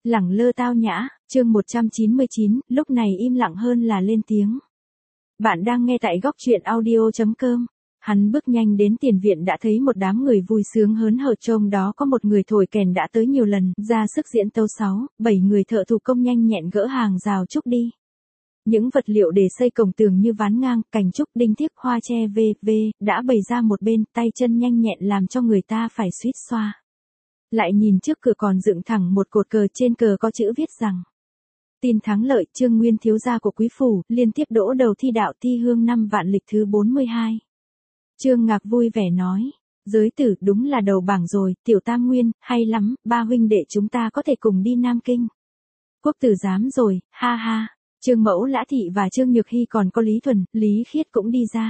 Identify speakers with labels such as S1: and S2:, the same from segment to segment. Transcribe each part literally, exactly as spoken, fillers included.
S1: Lẳng lơ tao nhã, chương một trăm chín mươi chín, lúc này im lặng hơn là lên tiếng. Bạn đang nghe tại góc truyện audio chấm com. Hắn bước nhanh đến tiền viện đã thấy một đám người vui sướng hớn hở, trong đó có một người thổi kèn đã tới nhiều lần, ra sức diễn tấu sáu, bảy người thợ thủ công nhanh nhẹn gỡ hàng rào trúc đi. Những vật liệu để xây cổng tường như ván ngang, cành trúc, đinh thiếc, hoa tre vân vân đã bày ra một bên, tay chân nhanh nhẹn làm cho người ta phải suýt xoa. Lại nhìn trước cửa còn dựng thẳng một cột cờ, trên cờ có chữ viết rằng: tin thắng lợi, Trương Nguyên thiếu gia của quý phủ, liên tiếp đỗ đầu thi đạo thi hương năm vạn lịch thứ bốn mươi hai. Trương Ngạc vui vẻ nói: giới tử, đúng là đầu bảng rồi, tiểu tam nguyên, hay lắm, ba huynh đệ chúng ta có thể cùng đi Nam Kinh. Quốc tử giám rồi, ha ha. Trương Mẫu Lã Thị và Trương Nhược Hy còn có Lý Thuần, Lý Khiết cũng đi ra.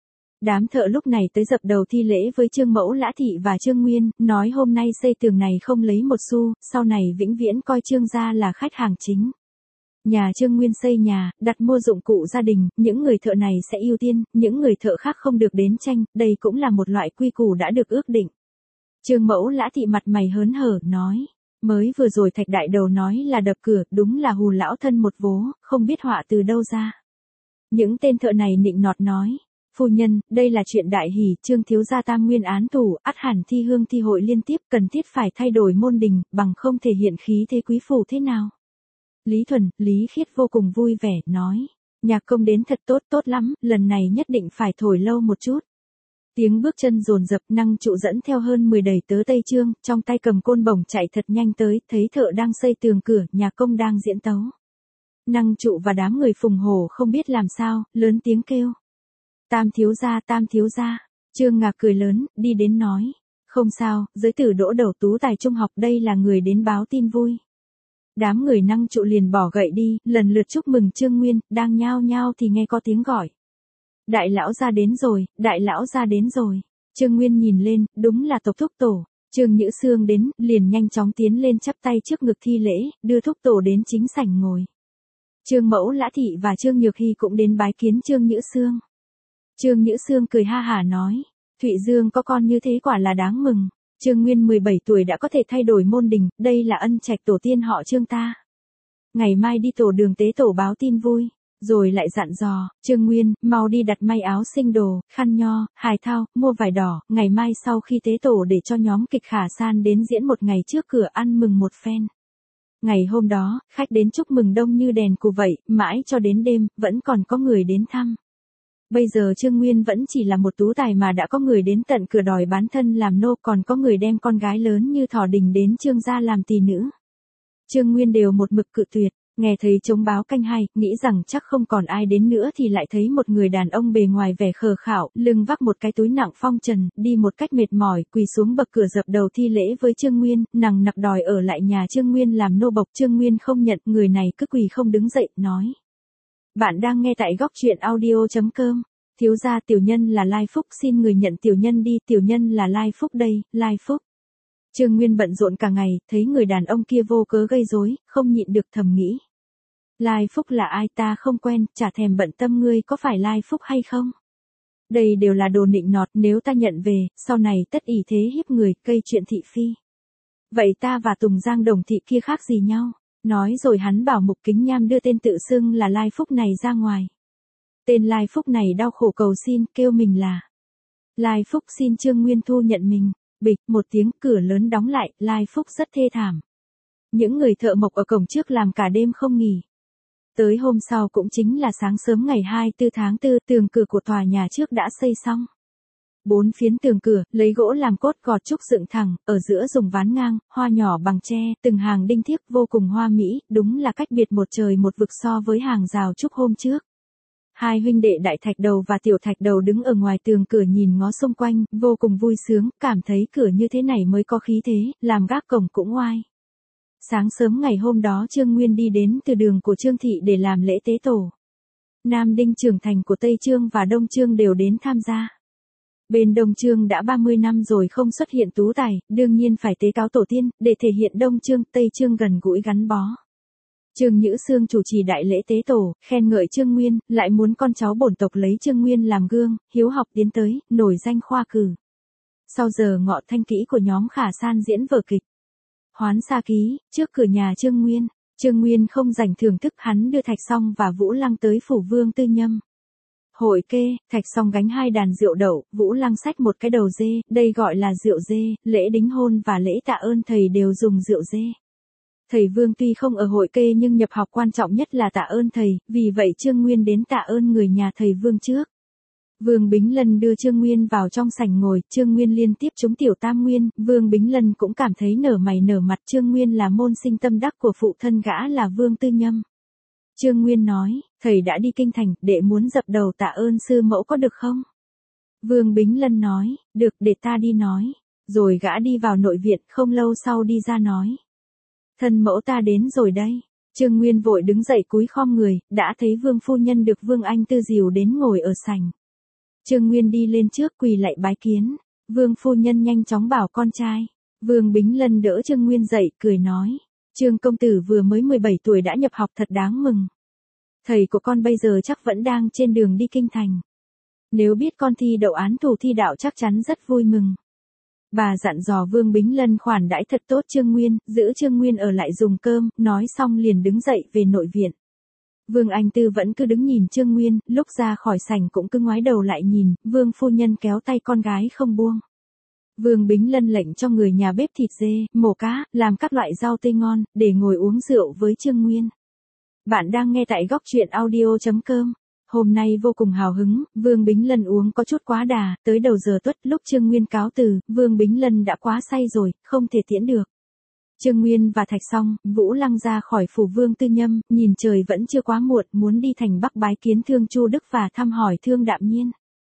S1: Đám thợ lúc này tới dập đầu thi lễ với Trương Mẫu Lã Thị và Trương Nguyên, nói hôm nay xây tường này không lấy một xu, sau này vĩnh viễn coi Trương gia là khách hàng chính. Nhà Trương Nguyên xây nhà, đặt mua dụng cụ gia đình, những người thợ này sẽ ưu tiên, những người thợ khác không được đến tranh, đây cũng là một loại quy củ đã được ước định. Trương Mẫu Lã Thị mặt mày hớn hở, nói: mới vừa rồi Thạch đại đầu nói là đập cửa, đúng là hù lão thân một vố, không biết họa từ đâu ra. Những tên thợ này nịnh nọt nói: phu nhân, đây là chuyện đại hỷ, Trương thiếu gia tam nguyên án tù, ắt hẳn thi hương thi hội liên tiếp, cần thiết phải thay đổi môn đình, bằng không thể hiện khí thế quý phủ thế nào. Lý Thuần, Lý Khiết vô cùng vui vẻ, nói: nhạc công đến thật tốt, tốt lắm, lần này nhất định phải thổi lâu một chút. Tiếng bước chân dồn dập, Năng Trụ dẫn theo hơn mười đầy tớ Tây Trương, trong tay cầm côn bổng chạy thật nhanh tới, thấy thợ đang xây tường cửa, nhạc công đang diễn tấu. Năng Trụ và đám người phùng hổ không biết làm sao, lớn tiếng kêu: tam thiếu gia, tam thiếu gia. Trương Ngạc cười lớn, đi đến nói: không sao, giới tử đỗ đầu tú tài trung học, đây là người đến báo tin vui. Đám người Năng Trụ liền bỏ gậy đi, lần lượt chúc mừng Trương Nguyên, đang nhao nhao thì nghe có tiếng gọi: đại lão gia đến rồi, đại lão gia đến rồi. Trương Nguyên nhìn lên, đúng là tộc thúc tổ. Trương Nhữ Sương đến, liền nhanh chóng tiến lên chắp tay trước ngực thi lễ, đưa thúc tổ đến chính sảnh ngồi. Trương Mẫu Lã Thị và Trương Nhược Hy cũng đến bái kiến Trương Nhữ Sương. Trương Nhữ Sương cười ha hả nói: Thụy Dương có con như thế quả là đáng mừng. Trương Nguyên mười bảy tuổi đã có thể thay đổi môn đình, đây là ân trạch tổ tiên họ Trương ta. Ngày mai đi tổ đường tế tổ báo tin vui. Rồi lại dặn dò: Trương Nguyên, mau đi đặt may áo sinh đồ, khăn nho, hài thao, mua vải đỏ, ngày mai sau khi tế tổ để cho nhóm kịch Khả San đến diễn một ngày trước cửa ăn mừng một phen. Ngày hôm đó, khách đến chúc mừng đông như đèn cù vậy, mãi cho đến đêm, vẫn còn có người đến thăm. Bây giờ Trương Nguyên vẫn chỉ là một tú tài mà đã có người đến tận cửa đòi bán thân làm nô, còn có người đem con gái lớn như Thỏ Đình đến Trương gia làm tỳ nữ. Trương Nguyên đều một mực cự tuyệt. Nghe thấy trống báo canh hai, nghĩ rằng chắc không còn ai đến nữa thì lại thấy một người đàn ông bề ngoài vẻ khờ khảo, lưng vác một cái túi nặng phong trần, đi một cách mệt mỏi, quỳ xuống bậc cửa dập đầu thi lễ với Trương Nguyên, nằng nặc đòi ở lại nhà Trương Nguyên làm nô bộc. Trương Nguyên không nhận, người này cứ quỳ không đứng dậy, nói: bạn đang nghe tại góc truyện audio chấm com. Thiếu gia, tiểu nhân là Lai Phúc, xin người nhận tiểu nhân đi, tiểu nhân là Lai Phúc đây, Lai Phúc. Trương Nguyên bận rộn cả ngày, thấy người đàn ông kia vô cớ gây rối, không nhịn được thầm nghĩ: Lai Phúc là ai, ta không quen, chả thèm bận tâm ngươi có phải Lai Phúc hay không. Đây đều là đồ nịnh nọt, nếu ta nhận về, sau này tất ỷ thế hiếp người, gây chuyện thị phi. Vậy ta và Tùng Giang Đồng Thị kia khác gì nhau? Nói rồi hắn bảo Mục Kính Nham đưa tên tự xưng là Lai Phúc này ra ngoài. Tên Lai Phúc này đau khổ cầu xin, kêu mình là Lai Phúc, xin Trương Nguyên thu nhận mình. Bịch, một tiếng, cửa lớn đóng lại, Lai Phúc rất thê thảm. Những người thợ mộc ở cổng trước làm cả đêm không nghỉ. Tới hôm sau cũng chính là sáng sớm ngày hai mươi tư tháng tư, tường cửa của tòa nhà trước đã xây xong. Bốn phiến tường cửa, lấy gỗ làm cốt gọt trúc dựng thẳng, ở giữa dùng ván ngang, hoa nhỏ bằng tre, từng hàng đinh thiếc vô cùng hoa mỹ, đúng là cách biệt một trời một vực so với hàng rào trúc hôm trước. Hai huynh đệ Đại Thạch Đầu và Tiểu Thạch Đầu đứng ở ngoài tường cửa nhìn ngó xung quanh, vô cùng vui sướng, cảm thấy cửa như thế này mới có khí thế, làm gác cổng cũng oai. Sáng sớm ngày hôm đó Trương Nguyên đi đến từ đường của Trương Thị để làm lễ tế tổ. Nam Đinh trưởng thành của Tây Trương và Đông Trương đều đến tham gia. Bên Đông Trương đã ba mươi năm rồi không xuất hiện tú tài, đương nhiên phải tế cáo tổ tiên, để thể hiện Đông Trương, Tây Trương gần gũi gắn bó. Trương Nhữ Sương chủ trì đại lễ tế tổ, khen ngợi Trương Nguyên, lại muốn con cháu bổn tộc lấy Trương Nguyên làm gương, hiếu học tiến tới, nổi danh khoa cử. Sau giờ ngọ thanh kỹ của nhóm Khả San diễn vở kịch. Hoán xa ký, trước cửa nhà Trương Nguyên. Trương Nguyên không rảnh thưởng thức, hắn đưa Thạch Song và Vũ Lăng tới phủ Vương Tư Nhâm. Hội kê, Thạch Song gánh hai đàn rượu đậu, Vũ Lăng xách một cái đầu dê, đây gọi là rượu dê, lễ đính hôn và lễ tạ ơn thầy đều dùng rượu dê. Thầy Vương tuy không ở hội kê nhưng nhập học quan trọng nhất là tạ ơn thầy, vì vậy Trương Nguyên đến tạ ơn người nhà thầy Vương trước. Vương Bính Lân đưa Trương Nguyên vào trong sảnh ngồi, Trương Nguyên liên tiếp trúng tiểu tam nguyên, Vương Bính Lân cũng cảm thấy nở mày nở mặt. Trương Nguyên là môn sinh tâm đắc của phụ thân gã là Vương Tư Nhâm. Trương Nguyên nói, thầy đã đi kinh thành, đệ muốn dập đầu tạ ơn sư mẫu có được không? Vương Bính Lân nói, được, để ta đi nói. Rồi gã đi vào nội viện, không lâu sau đi ra nói. Thân mẫu ta đến rồi đây. Trương Nguyên vội đứng dậy cúi khom người, đã thấy Vương phu nhân được Vương Anh Tư dìu đến ngồi ở sảnh. Trương Nguyên đi lên trước quỳ lạy bái kiến. Vương phu nhân nhanh chóng bảo con trai. Vương Bính Lân đỡ Trương Nguyên dậy, cười nói. Trương công tử vừa mới mười bảy tuổi đã nhập học thật đáng mừng. Thầy của con bây giờ chắc vẫn đang trên đường đi kinh thành. Nếu biết con thi đậu án thủ thi đạo chắc chắn rất vui mừng. Bà dặn dò Vương Bính Lân khoản đãi thật tốt Trương Nguyên, giữ Trương Nguyên ở lại dùng cơm, nói xong liền đứng dậy về nội viện. Vương Anh Tư vẫn cứ đứng nhìn Trương Nguyên, lúc ra khỏi sảnh cũng cứ ngoái đầu lại nhìn, Vương phu nhân kéo tay con gái không buông. Vương Bính Lân lệnh cho người nhà bếp thịt dê, mổ cá, làm các loại rau tươi ngon, để ngồi uống rượu với Trương Nguyên. Bạn đang nghe tại góc truyện audio chấm com. Hôm nay vô cùng hào hứng, Vương Bính Lân uống có chút quá đà, tới đầu giờ tuất lúc Trương Nguyên cáo từ, Vương Bính Lân đã quá say rồi, không thể tiễn được. Trương Nguyên và Thạch Song, Vũ Lăng ra khỏi phủ Vương Tư Nhâm, nhìn trời vẫn chưa quá muộn, muốn đi thành Bắc bái kiến Thương Chu Đức và thăm hỏi Thương Đạm Nhiên.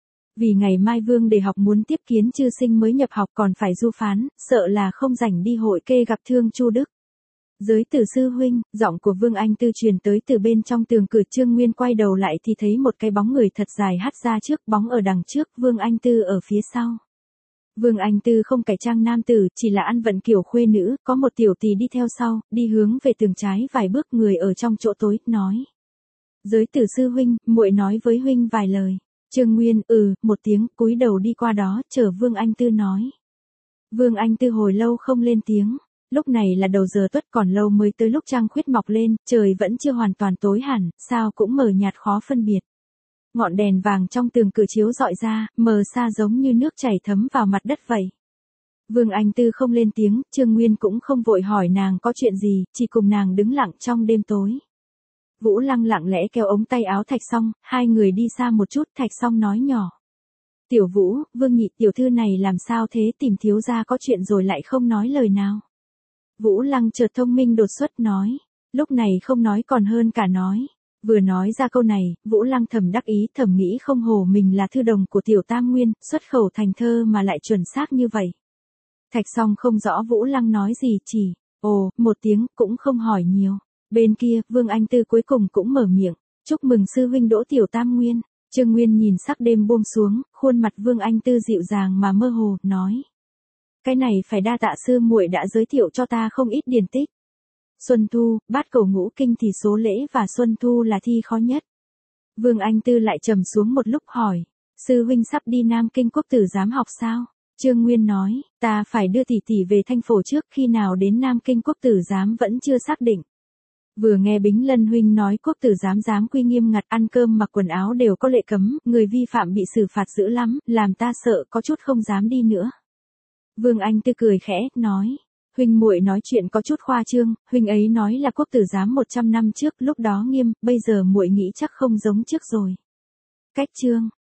S1: Vì ngày mai Vương Đề Học muốn tiếp kiến chư sinh mới nhập học còn phải du phán, sợ là không rảnh đi hội kê gặp Thương Chu Đức. Giới tử sư huynh, giọng của Vương Anh Tư truyền tới từ bên trong tường cửa. Trương Nguyên quay đầu lại thì thấy một cái bóng người thật dài hắt ra trước, bóng ở đằng trước, Vương Anh Tư ở phía sau. Vương Anh Tư không cải trang nam tử, chỉ là ăn vận kiểu khuê nữ, có một tiểu tỳ đi theo sau, đi hướng về tường trái vài bước, người ở trong chỗ tối, nói. Giới tử sư huynh, muội nói với huynh vài lời. Trương Nguyên, ừ, một tiếng, cúi đầu đi qua đó, chờ Vương Anh Tư nói. Vương Anh Tư hồi lâu không lên tiếng. Lúc này là đầu giờ tuất, còn lâu mới tới lúc trăng khuyết mọc lên, trời vẫn chưa hoàn toàn tối hẳn, sao cũng mờ nhạt khó phân biệt. Ngọn đèn vàng trong tường cửa chiếu rọi ra, mờ xa giống như nước chảy thấm vào mặt đất vậy. Vương Anh Tư không lên tiếng, Trương Nguyên cũng không vội hỏi nàng có chuyện gì, chỉ cùng nàng đứng lặng trong đêm tối. Vũ Lăng lặng lẽ kéo ống tay áo Thạch Song, hai người đi xa một chút, Thạch Song nói nhỏ. Tiểu Vũ, Vương nhị tiểu thư này làm sao thế, tìm thiếu gia có chuyện rồi lại không nói lời nào. Vũ Lăng chợt thông minh đột xuất nói, lúc này không nói còn hơn cả nói. Vừa nói ra câu này, Vũ Lăng thầm đắc ý, thầm nghĩ không hổ mình là thư đồng của tiểu tam nguyên, xuất khẩu thành thơ mà lại chuẩn xác như vậy. Thạch Song không rõ Vũ Lăng nói gì, chỉ, ồ, một tiếng, cũng không hỏi nhiều. Bên kia, Vương Anh Tư cuối cùng cũng mở miệng, chúc mừng sư huynh đỗ tiểu tam nguyên. Trương Nguyên nhìn sắc đêm buông xuống, khuôn mặt Vương Anh Tư dịu dàng mà mơ hồ, nói. Cái này phải đa tạ sư muội đã giới thiệu cho ta không ít điển tích. Xuân Thu, bát cầu ngũ kinh thì số lễ và Xuân Thu là thi khó nhất. Vương Anh Tư lại trầm xuống một lúc hỏi, sư huynh sắp đi Nam Kinh Quốc tử giám học sao? Trương Nguyên nói, ta phải đưa tỷ tỷ về Thanh Phổ trước, khi nào đến Nam Kinh Quốc tử giám vẫn chưa xác định. Vừa nghe Bính Lân huynh nói Quốc tử giám giám quy nghiêm ngặt, ăn cơm mặc quần áo đều có lệ cấm, người vi phạm bị xử phạt dữ lắm, làm ta sợ có chút không dám đi nữa. Vương Anh Tư cười khẽ, nói, huynh muội nói chuyện có chút khoa trương, huynh ấy nói là quốc tử giám một trăm năm trước, lúc đó nghiêm, bây giờ muội nghĩ chắc không giống trước rồi. Cách trương,